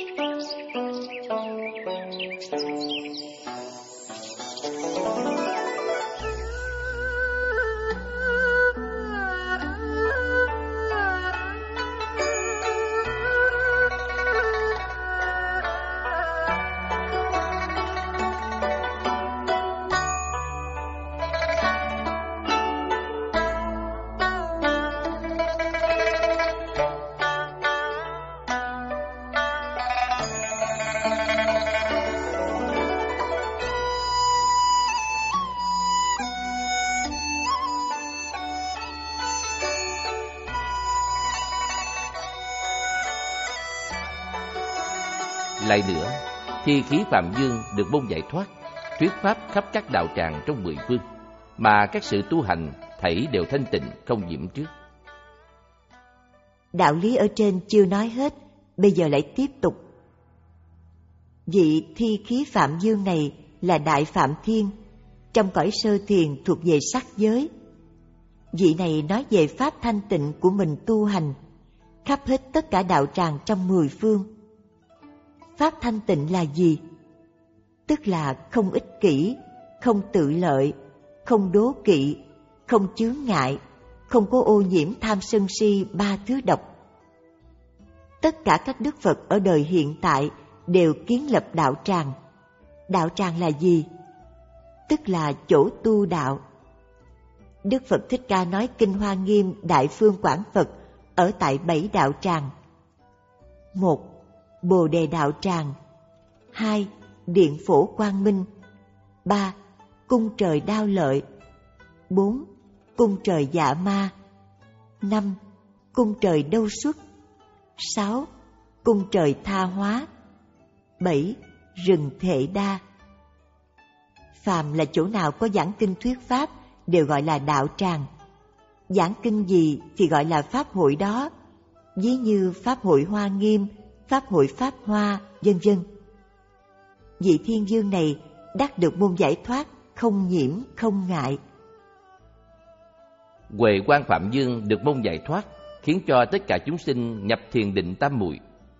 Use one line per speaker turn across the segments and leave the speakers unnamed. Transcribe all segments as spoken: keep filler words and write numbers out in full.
Lại nữa, thi khí Phạm Dương được môn giải thoát, thuyết pháp khắp các đạo tràng trong mười phương, mà các sự tu hành thảy đều thanh tịnh không nhiễm trước.
Đạo lý ở trên chưa nói hết, bây giờ lại tiếp tục. Vị thi khí Phạm Dương này là Đại Phạm Thiên, trong cõi sơ thiền thuộc về sắc giới. Vị này nói về pháp thanh tịnh của mình tu hành, khắp hết tất cả đạo tràng trong mười phương. Pháp thanh tịnh là gì? Tức là không ích kỷ, không tự lợi, không đố kỵ, không chướng ngại, không có ô nhiễm tham sân si ba thứ độc. Tất cả các đức Phật ở đời hiện tại đều kiến lập đạo tràng. Đạo tràng là gì? Tức là chỗ tu đạo. Đức Phật Thích Ca nói Kinh Hoa Nghiêm Đại Phương Quảng Phật ở tại bảy đạo tràng. Một, Bồ Đề đạo tràng. Hai, Điện Phổ Quang Minh. Ba, Cung Trời Đao Lợi. Bốn, Cung Trời Dạ Ma. Năm, Cung Trời Đâu Xuất. Sáu, Cung Trời Tha Hóa. Bảy, Rừng Thệ Đa. Phàm là chỗ nào có giảng kinh thuyết pháp đều gọi là đạo tràng. Giảng kinh gì thì gọi là pháp hội đó, ví như pháp hội Hoa Nghiêm, pháp hội Pháp Hoa, vân vân. Vị Thiên Dương này đắc được môn giải thoát, không nhiễm, không ngại.
Huệ Quang Phạm Dương được môn giải thoát, khiến cho tất cả chúng sinh nhập thiền định tam muội.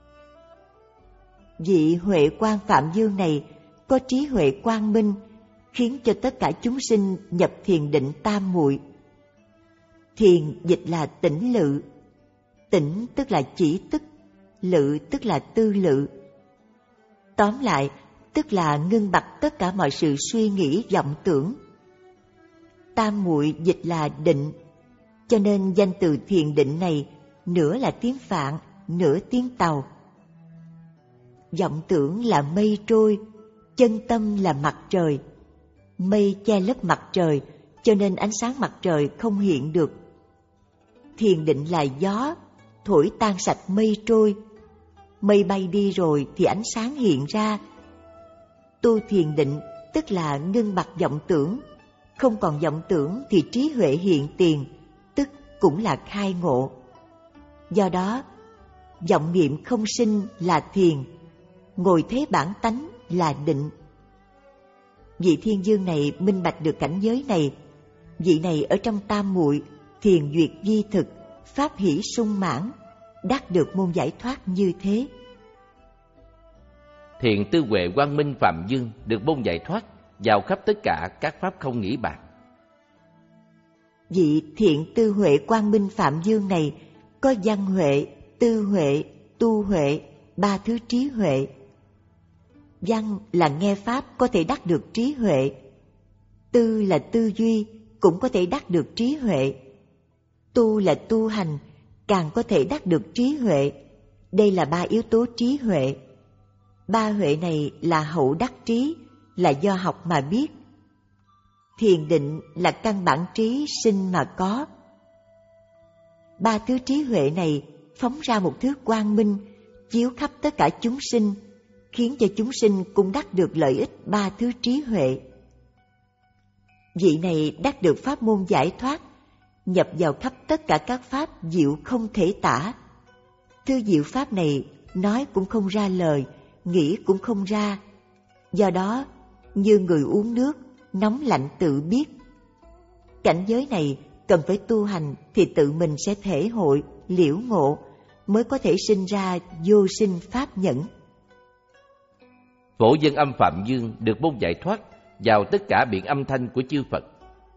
Vị Huệ Quang Phạm Dương này có trí huệ quang minh, khiến cho tất cả chúng sinh nhập thiền định tam muội. Thiền dịch là tĩnh lự, tĩnh tức là chỉ tức, lự tức là tư lự. Tóm lại, tức là ngưng bặt tất cả mọi sự suy nghĩ vọng tưởng. Tam muội dịch là định, cho nên danh từ thiền định này nửa là tiếng Phạn, nửa tiếng Tàu. Vọng tưởng là mây trôi, chân tâm là mặt trời. Mây che lấp mặt trời, cho nên ánh sáng mặt trời không hiện được. Thiền định là gió, thổi tan sạch mây trôi. Mây bay đi rồi thì ánh sáng hiện ra. Tu thiền định tức là ngưng bặt vọng tưởng. Không còn vọng tưởng thì trí huệ hiện tiền, tức cũng là khai ngộ. Do đó, vọng niệm không sinh là thiền, ngồi thế bản tánh là định. Vị Thiên Dương này minh bạch được cảnh giới này. Vị này ở trong tam muội, thiền duyệt di thực, pháp hỷ sung mãn, đắc được môn giải thoát như thế.
Thiện tư huệ quang minh Phạm Dương được môn giải thoát, vào khắp tất cả các pháp không nghĩ bàn.
Vị thiện tư huệ quang minh Phạm Dương này có văn huệ, tư huệ, tu huệ, ba thứ trí huệ. Văn là nghe pháp có thể đắc được trí huệ. Tư là tư duy, cũng có thể đắc được trí huệ. Tu là tu hành, càng có thể đắc được trí huệ. Đây là ba yếu tố trí huệ. Ba huệ này là hậu đắc trí, là do học mà biết. Thiền định là căn bản trí sinh mà có. Ba thứ trí huệ này phóng ra một thứ quang minh, chiếu khắp tất cả chúng sinh, khiến cho chúng sinh cũng đắc được lợi ích ba thứ trí huệ. Vị này đắc được pháp môn giải thoát, nhập vào khắp tất cả các pháp diệu không thể tả. Thứ diệu pháp này nói cũng không ra lời, nghĩ cũng không ra. Do đó, như người uống nước, nóng lạnh tự biết. Cảnh giới này cần phải tu hành thì tự mình sẽ thể hội, liễu ngộ, mới có thể sinh ra vô sinh pháp nhẫn.
Phổ Dân Âm Phạm Dương được môn giải thoát vào tất cả biển âm thanh của chư Phật.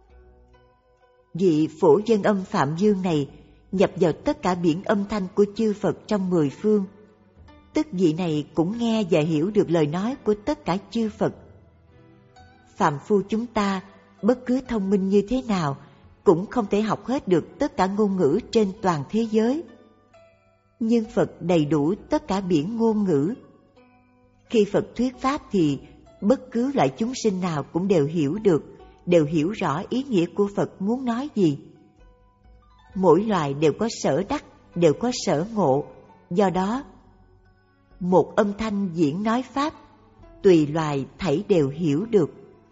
Vị Phổ Dân Âm Phạm Dương này nhập vào tất cả biển âm thanh của chư Phật trong mười phương. Tức vị này cũng nghe và hiểu được lời nói của tất cả chư Phật. Phàm phu chúng ta, bất cứ thông minh như thế nào, cũng không thể học hết được tất cả ngôn ngữ trên toàn thế giới. Nhưng Phật đầy đủ tất cả biển ngôn ngữ. Khi Phật thuyết pháp thì bất cứ loại chúng sinh nào cũng đều hiểu được, đều hiểu rõ ý nghĩa của Phật muốn nói gì. Mỗi loài đều có sở đắc, đều có sở ngộ. Do đó, một âm thanh diễn nói pháp, tùy loài thảy đều hiểu được.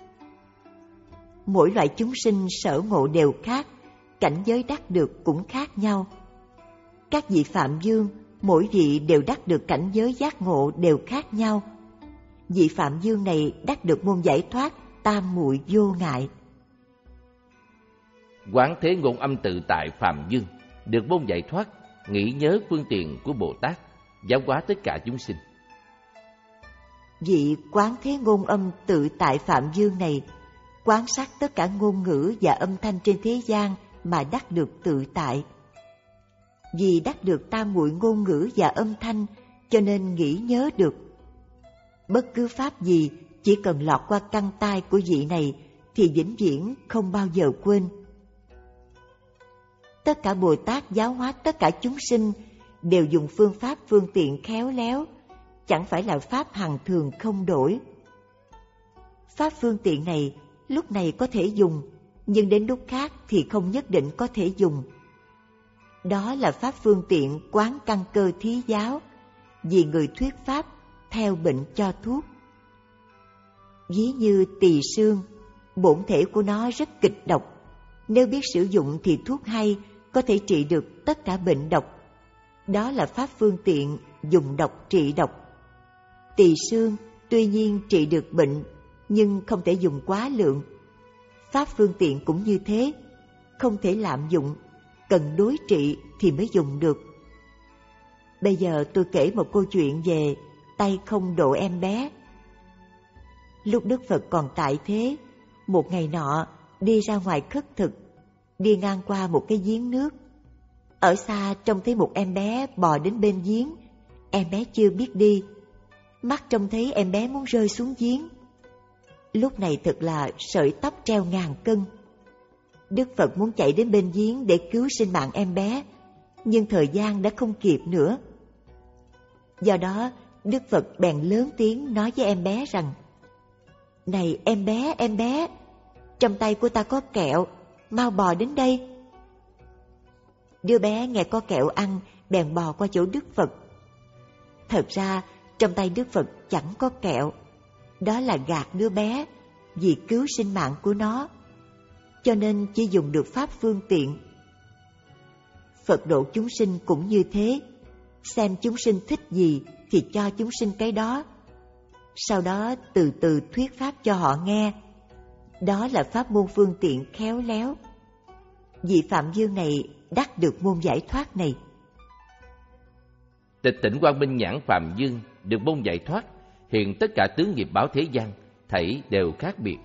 Mỗi loại chúng sinh sở ngộ đều khác, cảnh giới đắc được cũng khác nhau. Các vị Phạm Dương, mỗi vị đều đắc được cảnh giới giác ngộ đều khác nhau. Vị Phạm Dương này đắc được môn giải thoát tam muội vô ngại.
Quán Thế Ngôn Âm Tự Tại Phạm Dương được môn giải thoát nghĩ nhớ phương tiện của Bồ Tát, giáo hóa tất cả chúng sinh.
Vị Quán Thế Ngôn Âm Tự Tại Phạm Dương này quan sát tất cả ngôn ngữ và âm thanh trên thế gian mà đắc được tự tại. Vì đắc được tam muội ngôn ngữ và âm thanh, cho nên nghĩ nhớ được. Bất cứ pháp gì chỉ cần lọt qua căn tai của vị này thì vĩnh viễn không bao giờ quên. Tất cả Bồ Tát giáo hóa tất cả chúng sinh đều dùng phương pháp phương tiện khéo léo, chẳng phải là pháp hằng thường không đổi. Pháp phương tiện này lúc này có thể dùng, nhưng đến lúc khác thì không nhất định có thể dùng. Đó là pháp phương tiện quán căn cơ thí giáo, vì người thuyết pháp theo bệnh cho thuốc. Ví như tỳ xương, bổn thể của nó rất kịch độc, nếu biết sử dụng thì thuốc hay, có thể trị được tất cả bệnh độc. Đó là pháp phương tiện dùng độc trị độc. Tỳ xương tuy nhiên trị được bệnh, nhưng không thể dùng quá lượng. Pháp phương tiện cũng như thế, không thể lạm dụng, cần đối trị thì mới dùng được. Bây giờ tôi kể một câu chuyện về tay không độ em bé. Lúc Đức Phật còn tại thế, một ngày nọ đi ra ngoài khất thực, đi ngang qua một cái giếng nước. Ở xa trông thấy một em bé bò đến bên giếng, em bé chưa biết đi. Mắt trông thấy em bé muốn rơi xuống giếng. Lúc này thật là sợi tóc treo ngàn cân. Đức Phật muốn chạy đến bên giếng để cứu sinh mạng em bé, nhưng thời gian đã không kịp nữa. Do đó, Đức Phật bèn lớn tiếng nói với em bé rằng: "Này em bé, em bé, trong tay của ta có kẹo, mau bò đến đây." Đứa bé nghe có kẹo ăn, bèn bò qua chỗ Đức Phật. Thật ra, trong tay Đức Phật chẳng có kẹo. Đó là gạt đứa bé, vì cứu sinh mạng của nó, cho nên chỉ dùng được pháp phương tiện. Phật độ chúng sinh cũng như thế, xem chúng sinh thích gì thì cho chúng sinh cái đó, sau đó từ từ thuyết pháp cho họ nghe. Đó là pháp môn phương tiện khéo léo. Vị Phạm Dương này đắc được môn giải thoát này.
Tịch Tỉnh Quang Minh Nhãn Phạm Dương được môn giải thoát, hiện tất cả tướng nghiệp báo thế gian thảy đều khác biệt.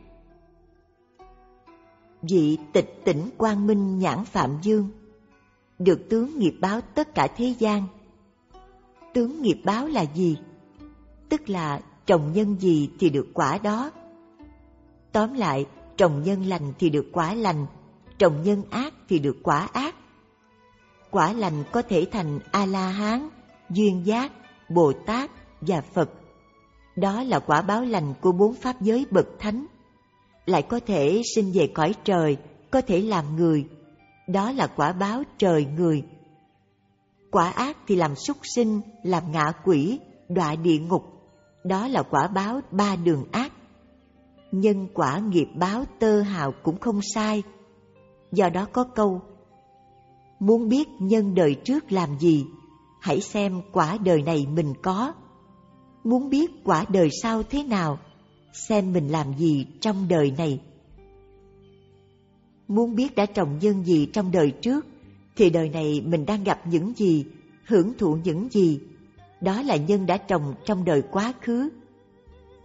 Vị Tịch Tỉnh Quang Minh Nhãn Phạm Dương được tướng nghiệp báo tất cả thế gian. Tướng nghiệp báo là gì? Tức là trồng nhân gì thì được quả đó. Tóm lại, trồng nhân lành thì được quả lành, trồng nhân ác thì được quả ác. Quả lành có thể thành A-la-hán, duyên giác, Bồ Tát và Phật. Đó là quả báo lành của bốn pháp giới bậc thánh. Lại có thể sinh về cõi trời, có thể làm người. Đó là quả báo trời người. Quả ác thì làm súc sinh, làm ngạ quỷ, đọa địa ngục. Đó là quả báo ba đường ác. Nhân quả nghiệp báo tơ hào cũng không sai. Do đó có câu: muốn biết nhân đời trước làm gì, hãy xem quả đời này mình có. Muốn biết quả đời sau thế nào, xem mình làm gì trong đời này. Muốn biết đã trồng nhân gì trong đời trước, thì đời này mình đang gặp những gì, hưởng thụ những gì. Đó là nhân đã trồng trong đời quá khứ.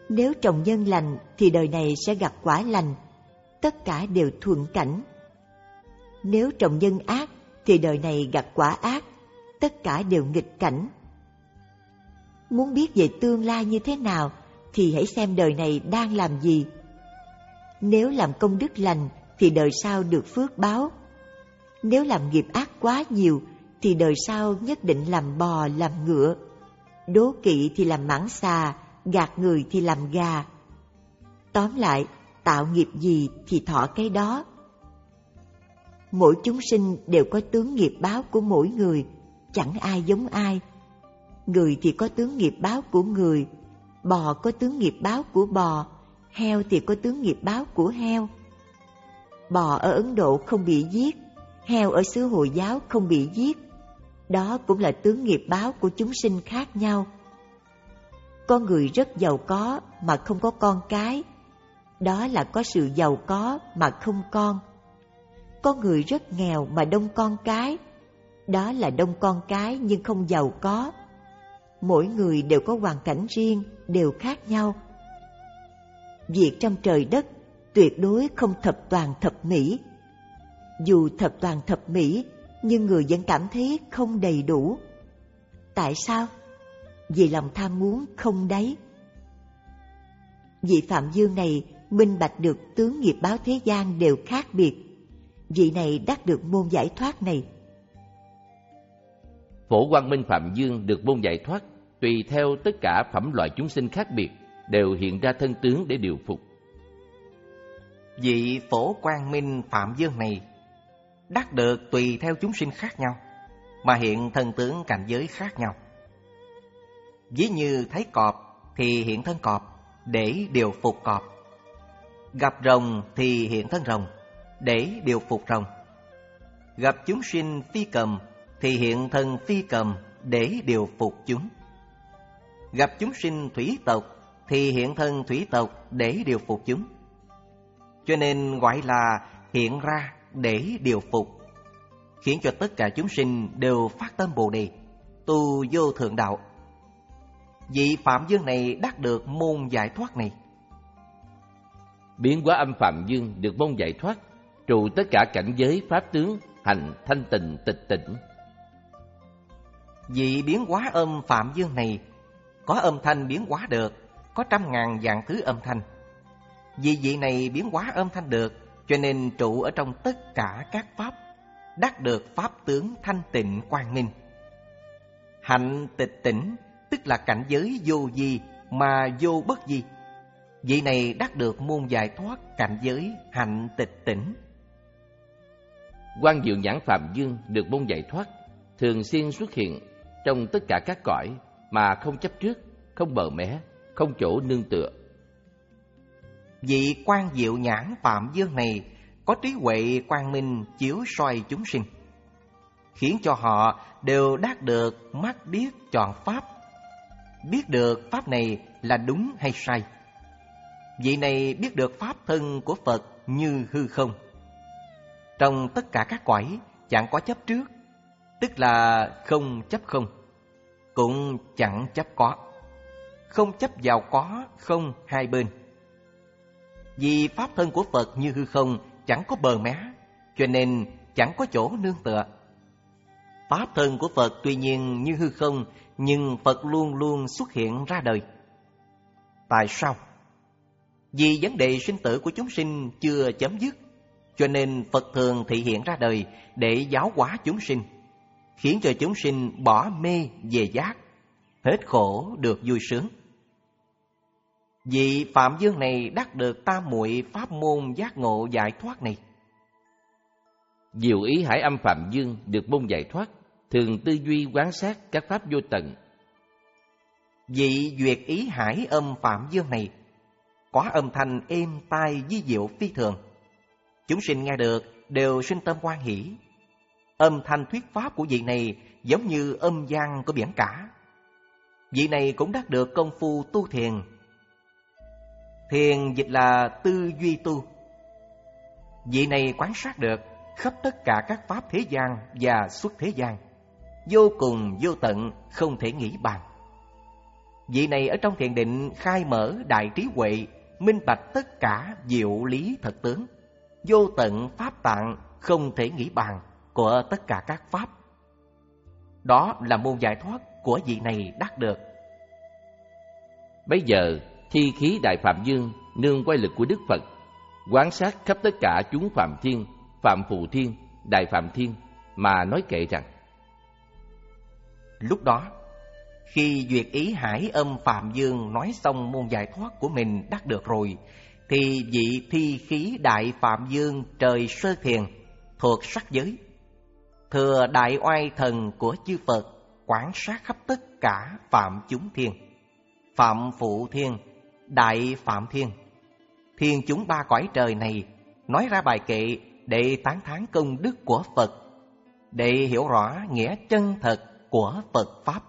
Nếu trồng nhân lành thì đời này sẽ gặt quả lành, tất cả đều thuận cảnh. Nếu trồng nhân ác thì đời này gặt quả ác, tất cả đều nghịch cảnh. Muốn biết về tương lai như thế nào thì hãy xem đời này đang làm gì. Nếu làm công đức lành thì đời sau được phước báo. Nếu làm nghiệp ác quá nhiều thì đời sau nhất định làm bò làm ngựa. Đố kỵ thì làm mãng xà, gạt người thì làm gà. Tóm lại, tạo nghiệp gì thì thọ cái đó. Mỗi chúng sinh đều có tướng nghiệp báo của mỗi người, chẳng ai giống ai. Người thì có tướng nghiệp báo của người, bò có tướng nghiệp báo của bò, heo thì có tướng nghiệp báo của heo. Bò ở Ấn Độ không bị giết, heo ở xứ Hồi giáo không bị giết. Đó cũng là tướng nghiệp báo của chúng sinh khác nhau. Có người rất giàu có mà không có con cái, đó là có sự giàu có mà không con. Có người rất nghèo mà đông con cái, đó là đông con cái nhưng không giàu có. Mỗi người đều có hoàn cảnh riêng, đều khác nhau. Việc trong trời đất tuyệt đối không thập toàn thập mỹ. Dù thập toàn thập mỹ, nhưng người vẫn cảm thấy không đầy đủ. Tại sao? Vì lòng tham muốn không đáy. Vị Phạm Dương này minh bạch được tướng nghiệp báo thế gian đều khác biệt. Vị này đắc được môn giải thoát này.
Phổ Quang Minh Phạm Dương được môn giải thoát, tùy theo tất cả phẩm loại chúng sinh khác biệt, đều hiện ra thân tướng để điều phục.
Vị Phổ Quang Minh Phạm Dương này đắc được tùy theo chúng sinh khác nhau, mà hiện thân tướng cảnh giới khác nhau. Ví như thấy cọp thì hiện thân cọp để điều phục cọp, gặp rồng thì hiện thân rồng để điều phục rồng, gặp chúng sinh phi cầm thì hiện thân phi cầm để điều phục chúng, gặp chúng sinh thủy tộc thì hiện thân thủy tộc để điều phục chúng. Cho nên gọi là hiện ra để điều phục, khiến cho tất cả chúng sinh đều phát tâm Bồ Đề, tu vô thượng đạo. Vị Phạm Dương này đắc được môn giải thoát này.
Biến hóa âm Phạm Dương được môn giải thoát, trụ tất cả cảnh giới pháp tướng, hành thanh tịnh tịch tỉnh.
Vị biến hóa âm Phạm Dương này có âm thanh biến hóa được, có trăm ngàn vạn thứ âm thanh. Vì vị này biến hóa âm thanh được, cho nên trụ ở trong tất cả các pháp, đắc được pháp tướng thanh tịnh quang minh. Hạnh tịch tỉnh tức là cảnh giới vô vi mà vô bất vi. Vị này đắc được môn giải thoát cảnh giới hạnh tịch tỉnh.
Quang Diệu Nhãn Phạm Dương được môn giải thoát, thường xuyên xuất hiện trong tất cả các cõi mà không chấp trước, không bờ mé, không chỗ nương tựa.
Vị Quang Diệu Nhãn Phạm Dương này có trí huệ quang minh chiếu soi chúng sinh, khiến cho họ đều đắc được mắt biết chọn pháp, biết được pháp này là đúng hay sai. Vị này biết được pháp thân của Phật như hư không. Trong tất cả các cõi chẳng có chấp trước, tức là không chấp không, cũng chẳng chấp có, không chấp vào có không hai bên. Vì pháp thân của Phật như hư không, chẳng có bờ mé, cho nên chẳng có chỗ nương tựa. Pháp thân của Phật tuy nhiên như hư không, nhưng Phật luôn luôn xuất hiện ra đời. Tại sao? Vì vấn đề sinh tử của chúng sinh chưa chấm dứt, cho nên Phật thường thị hiện ra đời để giáo hóa chúng sinh, khiến cho chúng sinh bỏ mê về giác, hết khổ được vui sướng. Vị Phạm Dương này đắc được tam muội pháp môn giác ngộ giải thoát này.
Diệu ý hải âm Phạm Dương được môn giải thoát, thường tư duy quán sát các pháp vô tận.
Vị duyệt ý hải âm Phạm Dương này có âm thanh êm tai vi diệu phi thường, chúng sinh nghe được đều sinh tâm hoan hỷ. Âm thanh thuyết pháp của vị này giống như âm vang của biển cả. Vị này cũng đắc được công phu tu thiền. Thiền dịch là tư duy tu. Vị này quan sát được khắp tất cả các pháp thế gian và xuất thế gian, vô cùng vô tận, không thể nghĩ bàn. Vị này ở trong thiền định khai mở đại trí huệ, minh bạch tất cả diệu lý thật tướng, vô tận pháp tạng không thể nghĩ bàn của tất cả các pháp. Đó là môn giải thoát của vị này đắc được.
Bây giờ thi khí Đại Phạm Dương nương quay lực của Đức Phật, quán sát khắp tất cả chúng Phạm Thiên, Phạm Phụ Thiên, Đại Phạm Thiên mà nói kệ rằng:
Lúc đó, khi duyệt ý hải âm Phạm Dương nói xong môn giải thoát của mình đắc được rồi, thì vị thi khí Đại Phạm Dương trời sơ thiền thuộc sắc giới, thừa đại oai thần của chư Phật, quán sát khắp tất cả Phạm chúng thiên, Phạm Phụ Thiên, Đại Phạm Thiên, thiên chúng ba cõi trời này, nói ra bài kệ để tán thán công đức của Phật, để hiểu rõ nghĩa chân thật của Phật Pháp.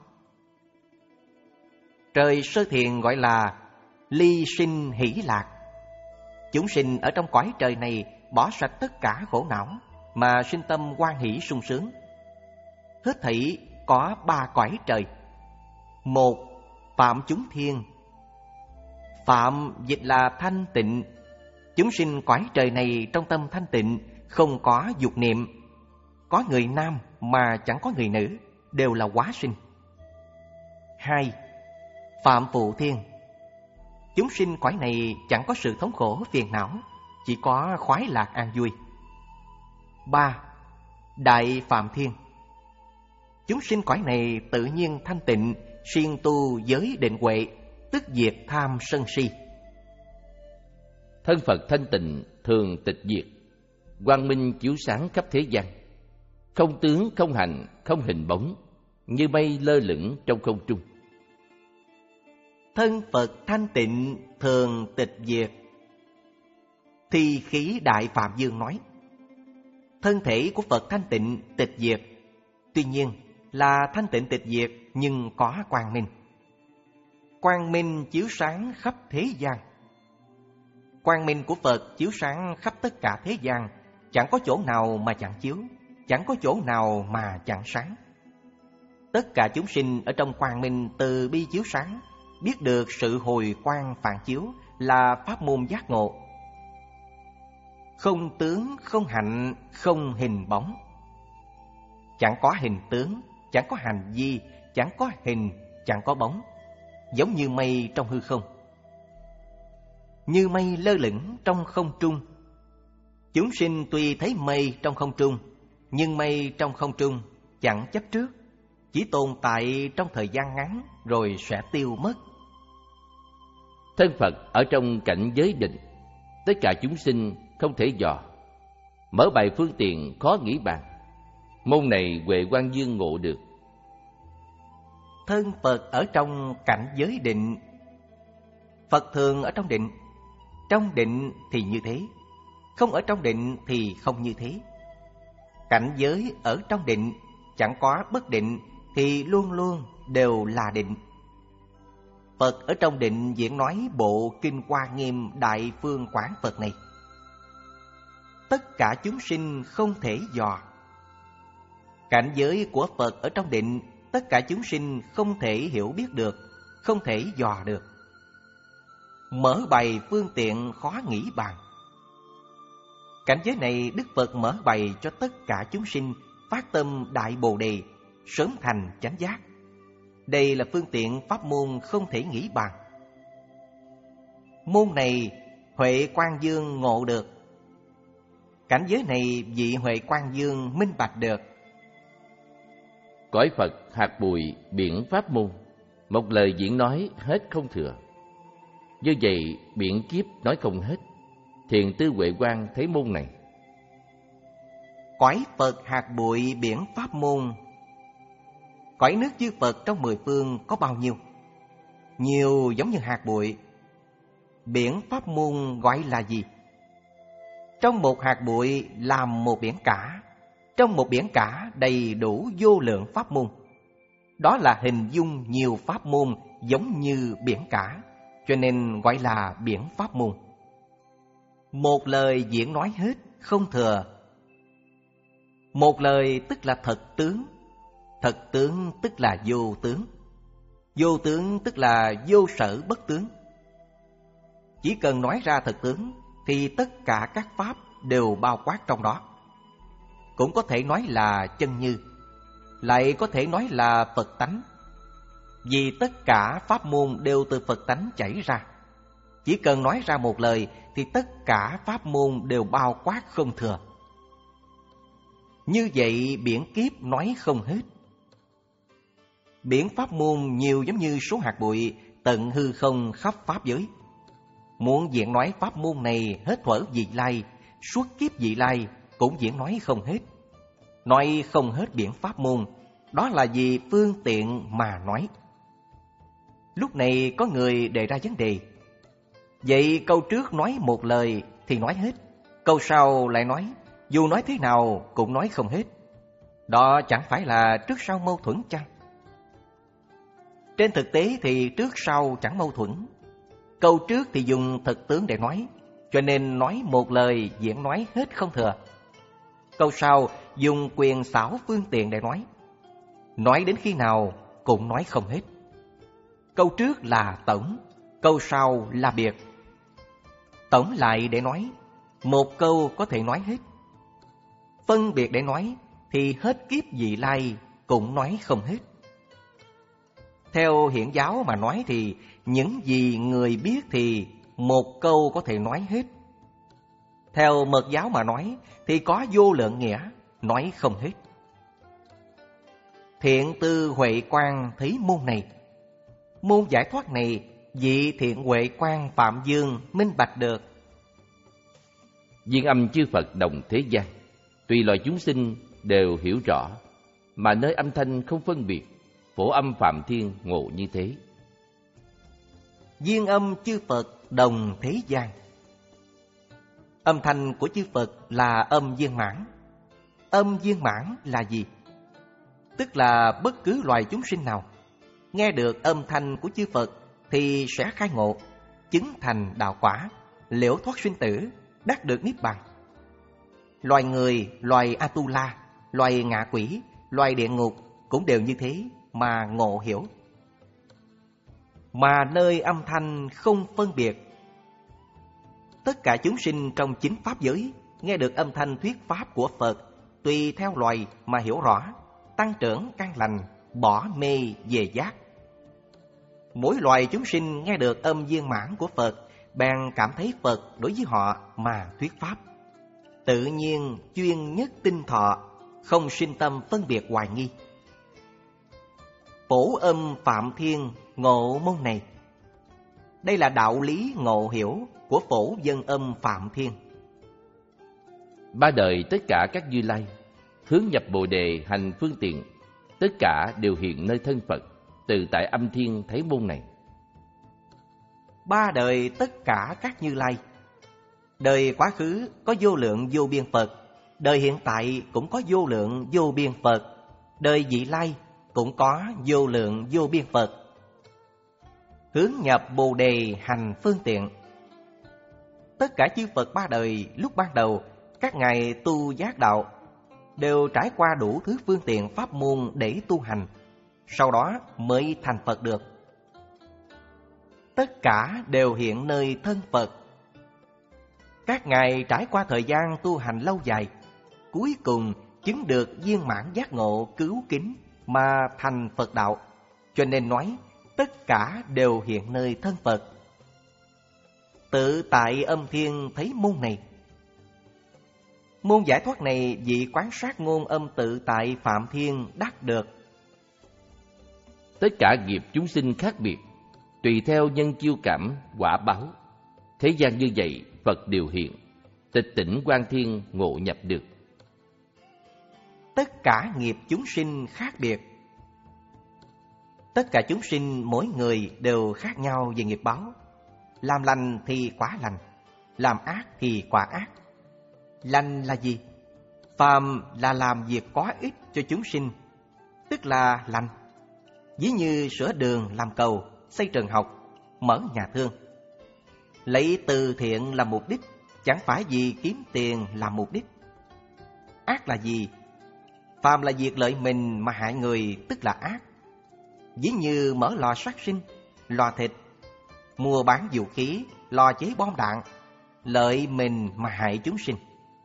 Trời sơ thiền gọi là ly sinh hỷ lạc. Chúng sinh ở trong cõi trời này bỏ sạch tất cả khổ não mà sinh tâm hoan hỷ sung sướng. Hết thảy có ba cõi trời. Một, Phạm chúng thiên. Phạm dịch là thanh tịnh. Chúng sinh cõi trời này trong tâm thanh tịnh, không có dục niệm, có người nam mà chẳng có người nữ, đều là hóa sinh. Hai, Phạm Phụ Thiên. Chúng sinh cõi này chẳng có sự thống khổ phiền não, chỉ có khoái lạc an vui. Ba, Đại Phạm Thiên. Chúng sinh cõi này tự nhiên thanh tịnh, siêng tu giới định huệ, tức diệt tham sân si.
Thân Phật thanh tịnh thường tịch diệt, quang minh chiếu sáng khắp thế gian, không tướng không hành không hình bóng, như mây lơ lửng trong không trung.
Thân Phật thanh tịnh thường tịch diệt. Thi khí Đại Phạm Dương nói, thân thể của Phật thanh tịnh tịch diệt, tuy nhiên là thanh tịnh tịch diệt nhưng có quang minh. Quang minh chiếu sáng khắp thế gian. Quang minh của Phật chiếu sáng khắp tất cả thế gian, chẳng có chỗ nào mà chẳng chiếu, chẳng có chỗ nào mà chẳng sáng. Tất cả chúng sinh ở trong quang minh từ bi chiếu sáng, biết được sự hồi quang phản chiếu là pháp môn giác ngộ. Không tướng, không hạnh, không hình bóng. Chẳng có hình tướng, chẳng có hành vi, chẳng có hình, chẳng có bóng, giống như mây trong hư không. Như mây lơ lửng trong không trung. Chúng sinh tuy thấy mây trong không trung, nhưng mây trong không trung chẳng chấp trước, chỉ tồn tại trong thời gian ngắn rồi sẽ tiêu mất.
Thân Phật ở trong cảnh giới định, tất cả chúng sinh không thể dò, mở bài phương tiện khó nghĩ bàn. Môn này Huệ Quang Dương ngộ được.
Thân Phật ở trong cảnh giới định. Phật thường ở trong định, trong định thì như thế, không ở trong định thì không như thế. Cảnh giới ở trong định, chẳng có bất định thì luôn luôn đều là định. Phật ở trong định diễn nói bộ Kinh Hoa Nghiêm Đại Phương Quán Phật này. Tất cả chúng sinh không thể dò. Cảnh giới của Phật ở trong định, tất cả chúng sinh không thể hiểu biết được, không thể dò được. Mở bày phương tiện khó nghĩ bàn. Cảnh giới này Đức Phật mở bày cho tất cả chúng sinh phát tâm Đại Bồ Đề, sớm thành chánh giác. Đây là phương tiện pháp môn không thể nghĩ bàn. Môn này Huệ Quang Dương ngộ được. Cảnh giới này vị Huệ Quang Dương minh bạch được.
Cõi Phật hạt bụi biển pháp môn, một lời diễn nói hết không thừa. Như vậy biển kiếp nói không hết. Thiền tư Huệ Quang thấy môn này.
Cõi Phật hạt bụi biển pháp môn. Cõi nước chư Phật trong mười phương có bao nhiêu? Nhiều giống như hạt bụi. Biển pháp môn gọi là gì? Trong một hạt bụi làm một biển cả, trong một biển cả đầy đủ vô lượng pháp môn. Đó là hình dung nhiều pháp môn giống như biển cả, cho nên gọi là biển pháp môn. Một lời diễn nói hết, không thừa. Một lời tức là thật tướng, thật tướng tức là vô tướng. Vô tướng tức là vô sở bất tướng. Chỉ cần nói ra thực tướng thì tất cả các pháp đều bao quát trong đó. Cũng có thể nói là chân như, lại có thể nói là Phật tánh. Vì tất cả pháp môn đều từ Phật tánh chảy ra. Chỉ cần nói ra một lời thì tất cả pháp môn đều bao quát không thừa. Như vậy biển kiếp nói không hết. Biển pháp môn nhiều giống như số hạt bụi tận hư không khắp pháp giới. Muốn diễn nói pháp môn này hết thuở vị lai, suốt kiếp vị lai cũng diễn nói không hết. Nói không hết biển pháp môn, đó là vì phương tiện mà nói. Lúc này có người đề ra vấn đề. Vậy câu trước nói một lời thì nói hết, câu sau lại nói, dù nói thế nào cũng nói không hết. Đó chẳng phải là trước sau mâu thuẫn chăng? Trên thực tế thì trước sau chẳng mâu thuẫn. Câu trước thì dùng thực tướng để nói, cho nên nói một lời diễn nói hết không thừa. Câu sau dùng quyền xảo phương tiện để nói, nói đến khi nào cũng nói không hết. Câu trước là tổng, câu sau là biệt. Tổng lại để nói, một câu có thể nói hết. Phân biệt để nói thì hết kiếp vị lai cũng nói không hết. Theo Hiển giáo mà nói thì những gì người biết thì một câu có thể nói hết. Theo Mật giáo mà nói thì có vô lượng nghĩa, nói không hết. Thiện tư Huệ Quang thấy môn này. Môn giải thoát này vị Thiện Huệ Quang Phạm Dương minh bạch được.
Duyên âm chư Phật đồng thế gian, tùy loài chúng sinh đều hiểu rõ, mà nơi âm thanh không phân biệt, phổ âm Phạm Thiên ngộ như thế.
Duyên âm chư Phật đồng thế gian. Âm thanh của chư Phật là âm viên mãn. Âm viên mãn là gì? Tức là bất cứ loài chúng sinh nào nghe được âm thanh của chư Phật thì sẽ khai ngộ, chứng thành đạo quả, liễu thoát sinh tử, đắc được niết bàn. Loài người, loài Atula, loài ngạ quỷ, loài địa ngục cũng đều như thế mà ngộ hiểu. Mà nơi âm thanh không phân biệt. Tất cả chúng sinh trong chính pháp giới nghe được âm thanh thuyết pháp của Phật, tùy theo loài mà hiểu rõ, tăng trưởng căn lành, bỏ mê về giác. Mỗi loài chúng sinh nghe được âm viên mãn của Phật, bèn cảm thấy Phật đối với họ mà thuyết pháp. Tự nhiên chuyên nhất tinh thọ, không sinh tâm phân biệt hoài nghi. Phổ âm Phạm Thiên ngộ môn này. Đây là đạo lý ngộ hiểu của phổ dân âm Phạm Thiên.
Ba đời tất cả các Như Lai hướng nhập Bồ Đề hành phương tiện, tất cả đều hiện nơi thân Phật, từ tại âm thiên thấy môn này.
Ba đời tất cả các Như Lai. Đời quá khứ có vô lượng vô biên Phật, đời hiện tại cũng có vô lượng vô biên Phật, đời vị lai cũng có vô lượng vô biên Phật. Hướng nhập Bồ Đề hành phương tiện. Tất cả chư Phật ba đời lúc ban đầu, các ngài tu giác đạo đều trải qua đủ thứ phương tiện pháp môn để tu hành, sau đó mới thành Phật được. Tất cả đều hiện nơi thân Phật. Các ngài trải qua thời gian tu hành lâu dài, cuối cùng chứng được viên mãn giác ngộ cứu kính mà thành Phật đạo, cho nên nói tất cả đều hiện nơi thân Phật. Tự tại âm thiên thấy môn này. Môn giải thoát này vị quán sát ngôn âm tự tại Phạm Thiên đắc được.
Tất cả nghiệp chúng sinh khác biệt, tùy theo nhân chiêu cảm, quả báo. Thế gian như vậy, Phật điều hiện, tịch tỉnh Quang Thiên ngộ nhập được.
Tất cả nghiệp chúng sinh khác biệt. Tất cả chúng sinh mỗi người đều khác nhau về nghiệp báo. Làm lành thì quả lành, làm ác thì quả ác. Lành là gì? Phàm là làm việc có ích cho chúng sinh, tức là lành. Ví như sửa đường làm cầu, xây trường học, mở nhà thương. Lấy từ thiện làm mục đích, chẳng phải vì kiếm tiền làm mục đích. Ác là gì? Phàm là việc lợi mình mà hại người, tức là ác. ví như mở lò sát sinh, lò thịt, mua bán vũ khí, lò chế bom đạn, lợi mình mà hại chúng sinh.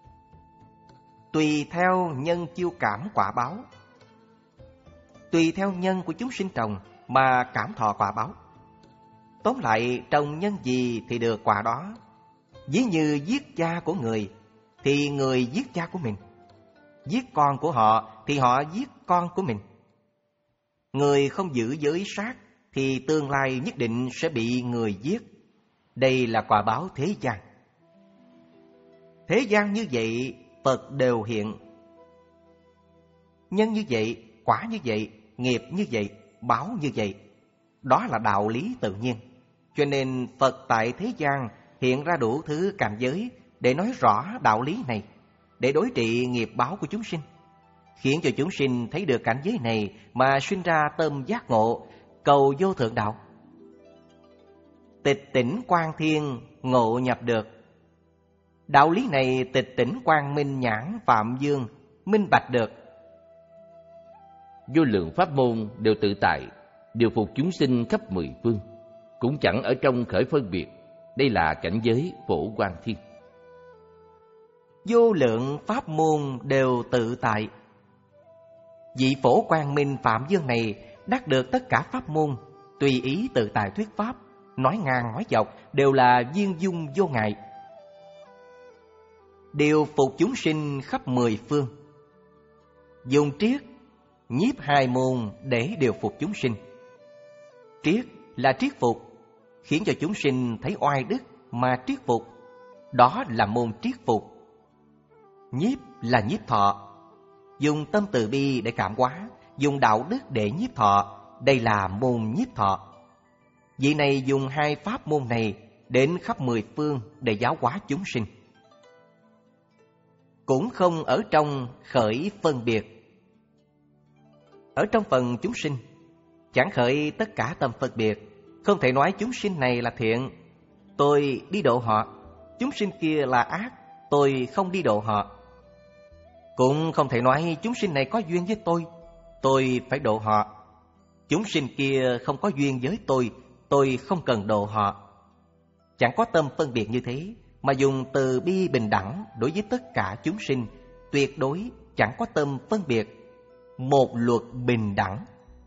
Tùy theo nhân chiêu cảm quả báo, tùy theo nhân của chúng sinh trồng mà cảm thọ quả báo. Tóm lại, trồng nhân gì thì được quả đó. Ví như giết cha của người thì người giết cha của mình, giết con của họ thì họ giết con của mình. Người không giữ giới sát thì tương lai nhất định sẽ bị người giết. Đây là quả báo thế gian. Thế gian như vậy, Phật đều hiện. Nhân như vậy, quả như vậy, nghiệp như vậy, báo như vậy. Đó là đạo lý tự nhiên. Cho nên Phật tại thế gian hiện ra đủ thứ cảnh giới để nói rõ đạo lý này, để đối trị nghiệp báo của chúng sinh, khiến cho chúng sinh thấy được cảnh giới này mà sinh ra tâm giác ngộ, cầu vô thượng đạo. Tịch tỉnh quang thiên, ngộ nhập được. Đạo lý này tịch tỉnh quang minh nhãn phạm dương, minh bạch được.
Vô lượng pháp môn đều tự tại, điều phục chúng sinh khắp mười phương, cũng chẳng ở trong khởi phân biệt. Đây là cảnh giới phổ quang thiên.
Vô lượng pháp môn đều tự tại. Vị phổ quang minh phạm dương này đắc được tất cả pháp môn, tùy ý tự tại thuyết pháp, nói ngang nói dọc đều là viên dung vô ngại. Điều phục chúng sinh khắp mười phương. Dùng triết, nhiếp hai môn để điều phục chúng sinh. Triết là triết phục, khiến cho chúng sinh thấy oai đức mà triết phục. Đó là môn triết phục. Nhiếp là nhiếp thọ, dùng tâm từ bi để cảm hóa, dùng đạo đức để nhiếp thọ. Đây là môn nhiếp thọ. Vị này dùng hai pháp môn này đến khắp mười phương để giáo hóa chúng sinh. Cũng không ở trong khởi phân biệt. Ở trong phần chúng sinh, chẳng khởi tất cả tâm phân biệt. Không thể nói chúng sinh này là thiện, tôi đi độ họ. Chúng sinh kia là ác, tôi không đi độ họ. Cũng không thể nói chúng sinh này có duyên với tôi, tôi phải độ họ. Chúng sinh kia không có duyên với tôi, tôi không cần độ họ. Chẳng có tâm phân biệt như thế, mà dùng từ bi bình đẳng đối với tất cả chúng sinh, tuyệt đối chẳng có tâm phân biệt, một luật bình đẳng.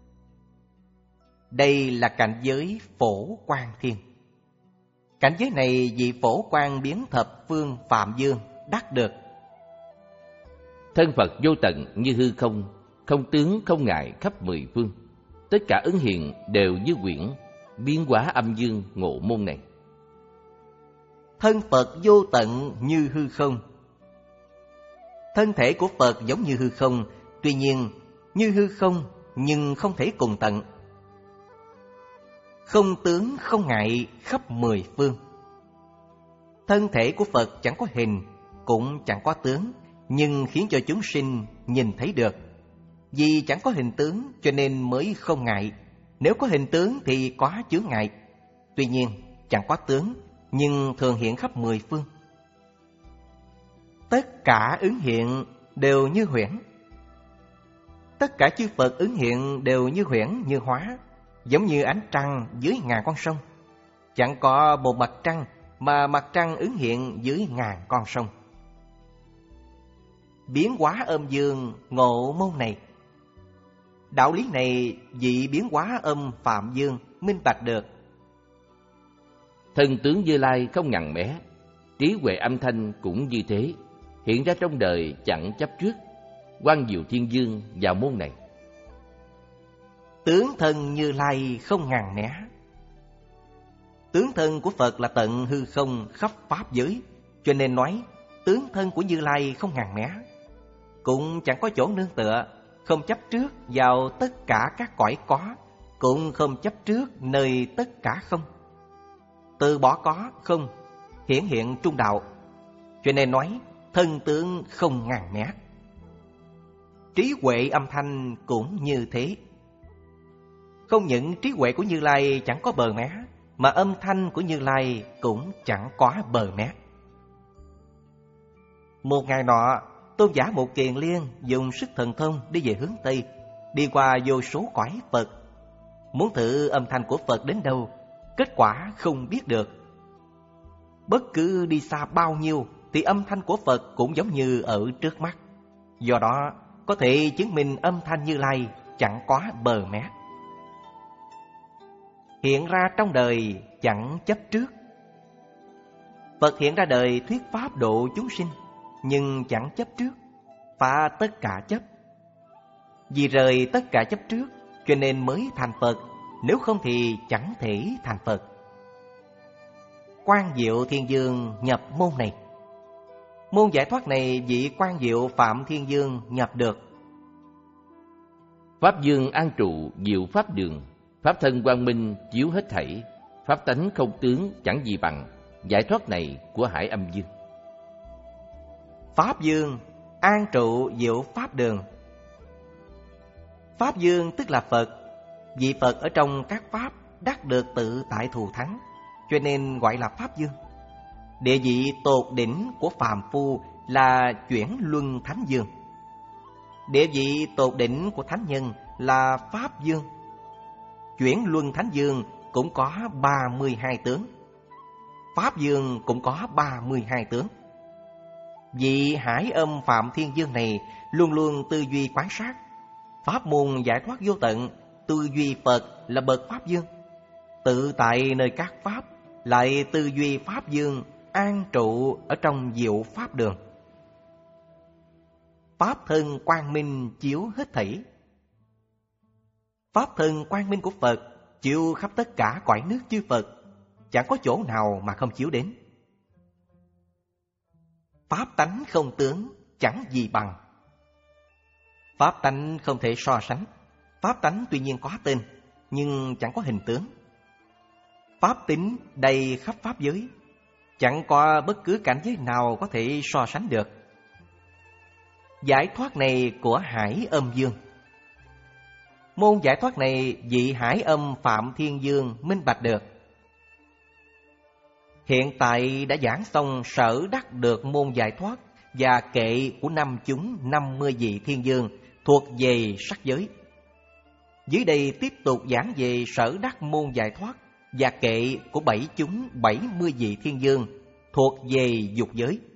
Đây là cảnh giới phổ quang thiên. Cảnh giới này vị phổ quang biến thập phương phạm dương đắc được.
Thân Phật vô tận như hư không, không tướng không ngại khắp mười phương. Tất cả ứng hiện đều như quyển, biến hóa âm dương ngộ môn này.
Thân Phật vô tận như hư không. Thân thể của Phật giống như hư không, tuy nhiên như hư không nhưng không thể cùng tận. Không tướng không ngại khắp mười phương. Thân thể của Phật chẳng có hình, cũng chẳng có tướng, nhưng khiến cho chúng sinh nhìn thấy được. Vì chẳng có hình tướng cho nên mới không ngại. Nếu có hình tướng thì có chướng ngại. Tuy nhiên chẳng có tướng, nhưng thường hiện khắp mười phương. Tất cả ứng hiện đều như huyễn. Tất cả chư Phật ứng hiện đều như huyễn như hóa, giống như ánh trăng dưới ngàn con sông. Chẳng có một mặt trăng mà mặt trăng ứng hiện dưới ngàn con sông. Biến hóa âm dương ngộ môn này. Đạo lý này vị biến hóa âm phạm dương minh bạch được.
Thân tướng Như Lai không ngằn mé, trí huệ âm thanh cũng như thế, hiện ra trong đời chẳng chấp trước. Quang Diệu Thiên Dương vào môn này.
Tướng thân Như Lai không ngàn né. Tướng thân của Phật là tận hư không khắp pháp giới, cho nên nói tướng thân của Như Lai không ngàn né. Cũng chẳng có chỗ nương tựa, không chấp trước vào tất cả các cõi có, cũng không chấp trước nơi tất cả không. Từ bỏ có không, hiển hiện trung đạo, cho nên nói thân tướng không ngàn né. Trí huệ âm thanh cũng như thế. Không những trí huệ của Như Lai chẳng có bờ mé, mà âm thanh của Như Lai cũng chẳng có bờ mé. Một ngày nọ, Tôn giả Một Kiền Liên dùng sức thần thông đi về hướng Tây, đi qua vô số cõi Phật. muốn thử âm thanh của Phật đến đâu, kết quả không biết được. Bất cứ đi xa bao nhiêu thì âm thanh của Phật cũng giống như ở trước mắt. Do đó, có thể chứng minh âm thanh Như Lai chẳng có bờ mé. Hiện ra trong đời chẳng chấp trước. Phật hiện ra đời thuyết pháp độ chúng sinh, nhưng chẳng chấp trước, phá tất cả chấp. Vì rời tất cả chấp trước, cho nên mới thành Phật, nếu không thì chẳng thể thành Phật. Quang Diệu Thiên Dương nhập môn này. Môn giải thoát này vị Quang Diệu Phạm Thiên Dương nhập được.
Pháp dương an trụ diệu pháp đường, pháp thân quang minh chiếu hết thảy, pháp tánh không tướng chẳng gì bằng. Giải thoát này của Hải Âm Dương.
Pháp dương an trụ diệu pháp đường. Pháp dương tức là Phật. Vị Phật ở trong các pháp đắc được tự tại thù thắng, cho nên gọi là Pháp dương. Địa vị tột đỉnh của phàm phu là chuyển luân thánh dương. Địa vị tột đỉnh của thánh nhân là Pháp dương. Chuyển luân thánh dương cũng có ba mươi hai tướng. Pháp dương cũng có ba mươi hai tướng. Vị Hải Âm Phạm Thiên Dương này luôn luôn tư duy quán sát. Pháp môn giải thoát vô tận, tư duy Phật là bậc Pháp dương. Tự tại nơi các pháp, lại tư duy Pháp dương an trụ ở trong diệu pháp đường. Pháp thân quang minh chiếu hết thảy. Pháp thân quang minh của Phật chiếu khắp tất cả cõi nước chư Phật, chẳng có chỗ nào mà không chiếu đến. Pháp tánh không tướng, chẳng gì bằng. Pháp tánh không thể so sánh. Pháp tánh tuy nhiên có tên, nhưng chẳng có hình tướng. Pháp tính đầy khắp pháp giới, chẳng có bất cứ cảnh giới nào có thể so sánh được. Giải thoát này của Hải Âm Dương. Môn giải thoát này vị Hải Âm Phạm Thiên Dương minh bạch được. Hiện tại đã giảng xong sở đắc được môn giải thoát và kệ của năm chúng năm mươi vị thiên dương thuộc về sắc giới. Dưới đây tiếp tục giảng về sở đắc môn giải thoát và kệ của bảy chúng bảy mươi vị thiên dương thuộc về dục giới.